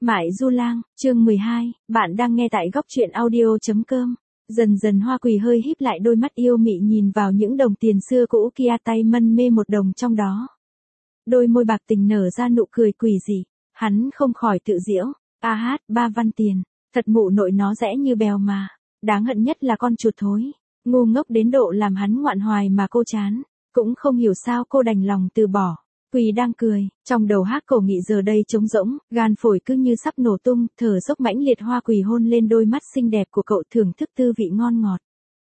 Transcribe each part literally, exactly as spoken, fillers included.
Mại Du Lang, chương mười hai, bạn đang nghe tại góc truyện audio.com. Dần dần Hoa Quỳ hơi híp lại đôi mắt yêu mị nhìn vào những đồng tiền xưa cũ kia, tay mân mê một đồng trong đó. Đôi môi bạc tình nở ra nụ cười quỷ dị, hắn không khỏi tự giễu, a hát, ba văn tiền, thật mụ nội nó rẽ như bèo mà, đáng hận nhất là con chuột thối, ngu ngốc đến độ làm hắn ngoạn hoài mà cô chán, cũng không hiểu sao cô đành lòng từ bỏ. Quỳ đang cười, trong đầu Hắc Cổ Nghị giờ đây trống rỗng, gan phổi cứ như sắp nổ tung, thở dốc mãnh liệt. Hoa Quỳ hôn lên đôi mắt xinh đẹp của cậu, thưởng thức tư vị ngon ngọt.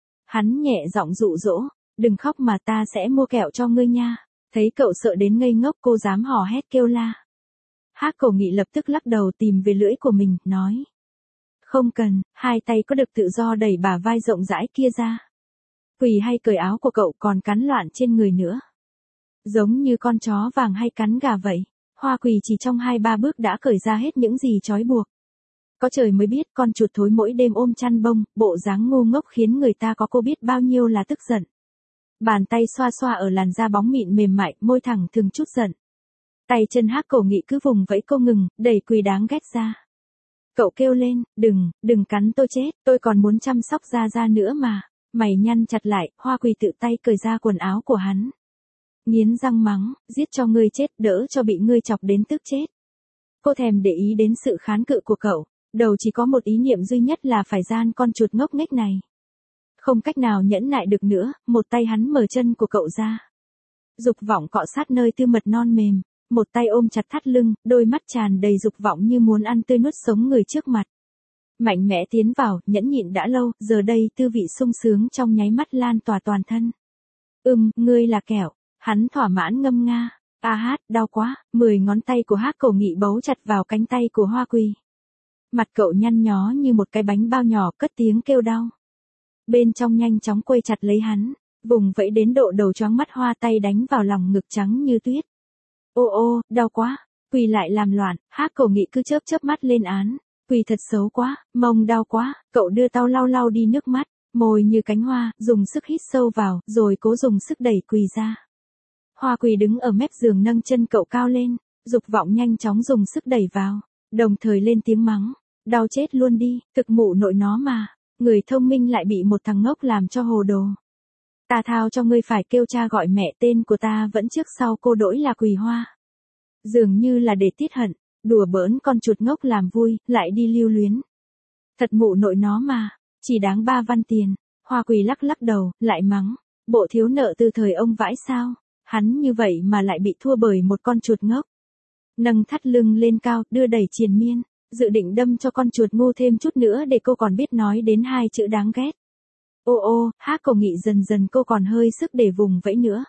Hắn nhẹ giọng dụ dỗ, đừng khóc mà ta sẽ mua kẹo cho ngươi nha. Thấy cậu sợ đến ngây ngốc, cô dám hò hét kêu la. Hắc Cổ Nghị lập tức lắc đầu tìm về lưỡi của mình, nói. Không cần, hai tay có được tự do đẩy bả vai rộng rãi kia ra. Quỳ hay cởi áo của cậu còn cắn loạn trên người nữa. Giống như con chó vàng hay cắn gà vậy, Hoa Quỳ chỉ trong hai ba bước đã cởi ra hết những gì trói buộc. Có trời mới biết con chuột thối mỗi đêm ôm chăn bông, bộ dáng ngu ngốc khiến người ta có cô biết bao nhiêu là tức giận. Bàn tay xoa xoa ở làn da bóng mịn mềm mại, môi thẳng thừng chút giận. Tay chân Hắc Cổ Nghị cứ vùng vẫy không ngừng, đẩy Quỳ đáng ghét ra. Cậu kêu lên, đừng, đừng cắn tôi chết, tôi còn muốn chăm sóc da da nữa mà. Mày nhăn chặt lại, Hoa Quỳ tự tay cởi ra quần áo của hắn. Nghiến răng mắng, giết cho ngươi chết, đỡ cho bị ngươi chọc đến tức chết. Cô thèm để ý đến sự kháng cự của cậu, đầu chỉ có một ý niệm duy nhất là phải gian con chuột ngốc nghếch này. Không cách nào nhẫn nại được nữa, một tay hắn mở chân của cậu ra. Dục vọng cọ sát nơi tư mật non mềm, một tay ôm chặt thắt lưng, đôi mắt tràn đầy dục vọng như muốn ăn tươi nuốt sống người trước mặt. Mạnh mẽ tiến vào, nhẫn nhịn đã lâu, giờ đây tư vị sung sướng trong nháy mắt lan tỏa toàn thân. Ừm, ngươi là kẹo. Hắn thỏa mãn ngâm nga, a hát, đau quá, mười ngón tay của Hắc Cổ Nghị bấu chặt vào cánh tay của Hoa Quỳ. Mặt cậu nhăn nhó như một cái bánh bao nhỏ, cất tiếng kêu đau. Bên trong nhanh chóng quây chặt lấy hắn, vùng vẫy đến độ đầu choáng mắt hoa, tay đánh vào lòng ngực trắng như tuyết. Ô ô, đau quá, Quỳ lại làm loạn, Hắc Cổ Nghị cứ chớp chớp mắt lên án, Quỳ thật xấu quá, mông đau quá, cậu đưa tao lau lau đi nước mắt, môi như cánh hoa, dùng sức hít sâu vào, rồi cố dùng sức đẩy Quỳ ra. Hoa Quỳ đứng ở mép giường nâng chân cậu cao lên, dục vọng nhanh chóng dùng sức đẩy vào, đồng thời lên tiếng mắng, đau chết luôn đi, thực mụ nội nó mà, người thông minh lại bị một thằng ngốc làm cho hồ đồ. Ta thao cho ngươi phải kêu cha gọi mẹ, tên của ta vẫn trước sau cô đỗi là Quỳ Hoa. Dường như là để tiết hận, đùa bỡn con chuột ngốc làm vui, lại đi lưu luyến. Thật mụ nội nó mà, chỉ đáng ba văn tiền. Hoa Quỳ lắc lắc đầu, lại mắng, bộ thiếu nợ từ thời ông vãi sao. Hắn như vậy mà lại bị thua bởi một con chuột ngốc. Nâng thắt lưng lên cao, đưa đẩy triền miên, dự định đâm cho con chuột ngu thêm chút nữa để cô còn biết nói đến hai chữ đáng ghét. Ô ô, Hắc Cổ Nghị dần dần cô còn hơi sức để vùng vẫy nữa.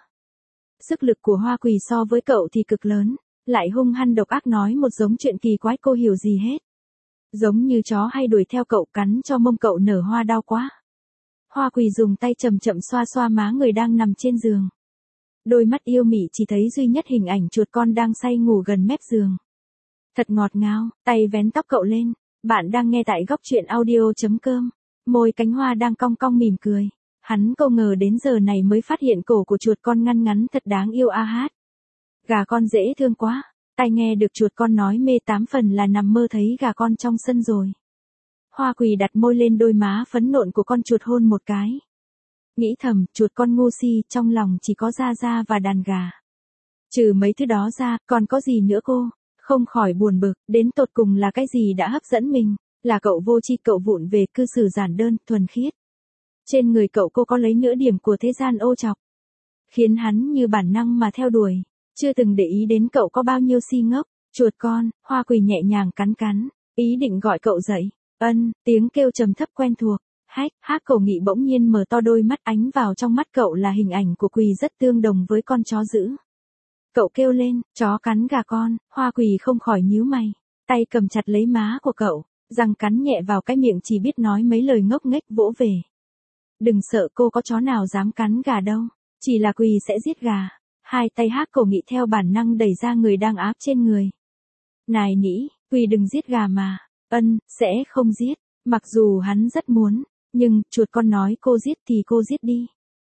Sức lực của Hoa Quỳ so với cậu thì cực lớn, lại hung hăng độc ác nói một giống chuyện kỳ quái cô hiểu gì hết. Giống như chó hay đuổi theo cậu, cắn cho mông cậu nở hoa, đau quá. Hoa Quỳ dùng tay chậm chậm xoa xoa má người đang nằm trên giường. Đôi mắt yêu mị chỉ thấy duy nhất hình ảnh chuột con đang say ngủ gần mép giường. Thật ngọt ngào, tay vén tóc cậu lên, bạn đang nghe tại góc truyện audio.com. Môi cánh hoa đang cong cong mỉm cười. Hắn không ngờ đến giờ này mới phát hiện cổ của chuột con ngăn ngắn thật đáng yêu, a hát. Gà con dễ thương quá, tai nghe được chuột con nói mê tám phần là nằm mơ thấy gà con trong sân rồi. Hoa Quỳ đặt môi lên đôi má phấn nộn của con chuột hôn một cái. Nghĩ thầm, chuột con ngu si, trong lòng chỉ có da da và đàn gà. Trừ mấy thứ đó ra, còn có gì nữa cô? Không khỏi buồn bực, đến tột cùng là cái gì đã hấp dẫn mình? Là cậu vô tri, cậu vụng về, cư xử giản đơn, thuần khiết. Trên người cậu cô có lấy nửa điểm của thế gian ô trọc, khiến hắn như bản năng mà theo đuổi, chưa từng để ý đến cậu có bao nhiêu si ngốc. Chuột con, Hoa Quỳ nhẹ nhàng cắn cắn, ý định gọi cậu dậy. Ân, tiếng kêu trầm thấp quen thuộc. Hách, Hắc Cổ Nghị bỗng nhiên mở to đôi mắt, ánh vào trong mắt cậu là hình ảnh của Quỳ rất tương đồng với con chó dữ. Cậu kêu lên, chó cắn gà con. Hoa Quỳ không khỏi nhíu mày, tay cầm chặt lấy má của cậu, răng cắn nhẹ vào cái miệng chỉ biết nói mấy lời ngốc nghếch vỗ về. Đừng sợ cô, có chó nào dám cắn gà đâu, chỉ là Quỳ sẽ giết gà. Hai tay Hắc Cổ Nghị theo bản năng đẩy ra người đang áp trên người. Nài nỉ, Quỳ đừng giết gà mà. Ân, sẽ không giết. Mặc dù hắn rất muốn, nhưng chuột con nói cô giết thì cô giết đi.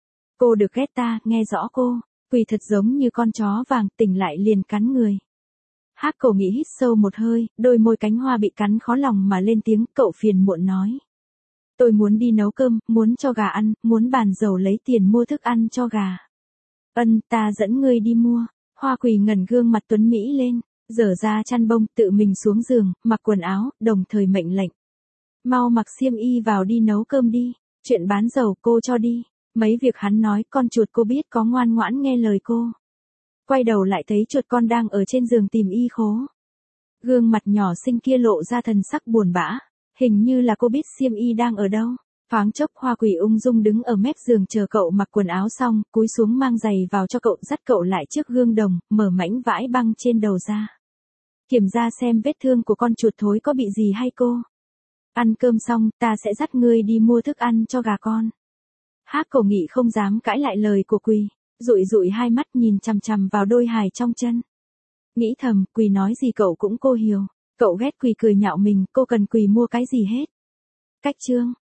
Cô được ghét ta, nghe rõ cô. Quỳ thật giống như con chó vàng, tỉnh lại liền cắn người. Hắc Cổ Nghị hít sâu một hơi, đôi môi cánh hoa bị cắn khó lòng mà lên tiếng, cậu phiền muộn nói. Tôi muốn đi nấu cơm, muốn cho gà ăn, muốn bàn dầu lấy tiền mua thức ăn cho gà. Ân, ta dẫn ngươi đi mua. Hoa Quỳ ngẩng gương mặt tuấn mỹ lên, dở ra chăn bông, tự mình xuống giường, mặc quần áo, đồng thời mệnh lệnh. Mau mặc xiêm y vào đi nấu cơm đi, chuyện bán dầu cô cho đi. Mấy việc hắn nói con chuột cô biết có ngoan ngoãn nghe lời cô. Quay đầu lại thấy chuột con đang ở trên giường tìm y khố. Gương mặt nhỏ xinh kia lộ ra thần sắc buồn bã, hình như là cô biết xiêm y đang ở đâu. Thoáng chốc Hoa Quỳ ung dung đứng ở mép giường chờ cậu mặc quần áo xong, cúi xuống mang giày vào cho cậu, dắt cậu lại trước gương đồng, mở mảnh vải băng trên đầu ra. Kiểm tra xem vết thương của con chuột thối có bị gì hay cô. Ăn cơm xong, ta sẽ dắt ngươi đi mua thức ăn cho gà con. Hắc Cổ Nghị không dám cãi lại lời của Quỳ, dụi dụi hai mắt nhìn chằm chằm vào đôi hài trong chân. Nghĩ thầm, Quỳ nói gì cậu cũng cô hiểu. Cậu ghét Quỳ cười nhạo mình, cô cần Quỳ mua cái gì hết. Cách chương